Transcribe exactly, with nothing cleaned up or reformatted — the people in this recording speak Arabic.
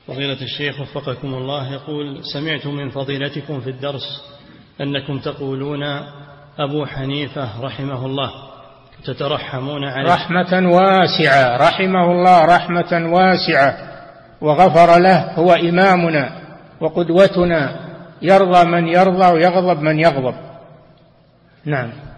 فضيلة الشيخ وفقكم الله، يقول: سمعت من فضيلتكم في الدرس أنكم تقولون أبو حنيفة رحمه الله تترحمون عليه. رحمة واسعة، رحمه الله رحمة واسعة وغفر له، هو إمامنا وقدوتنا، يرضى من يرضى ويغضب من يغضب. نعم.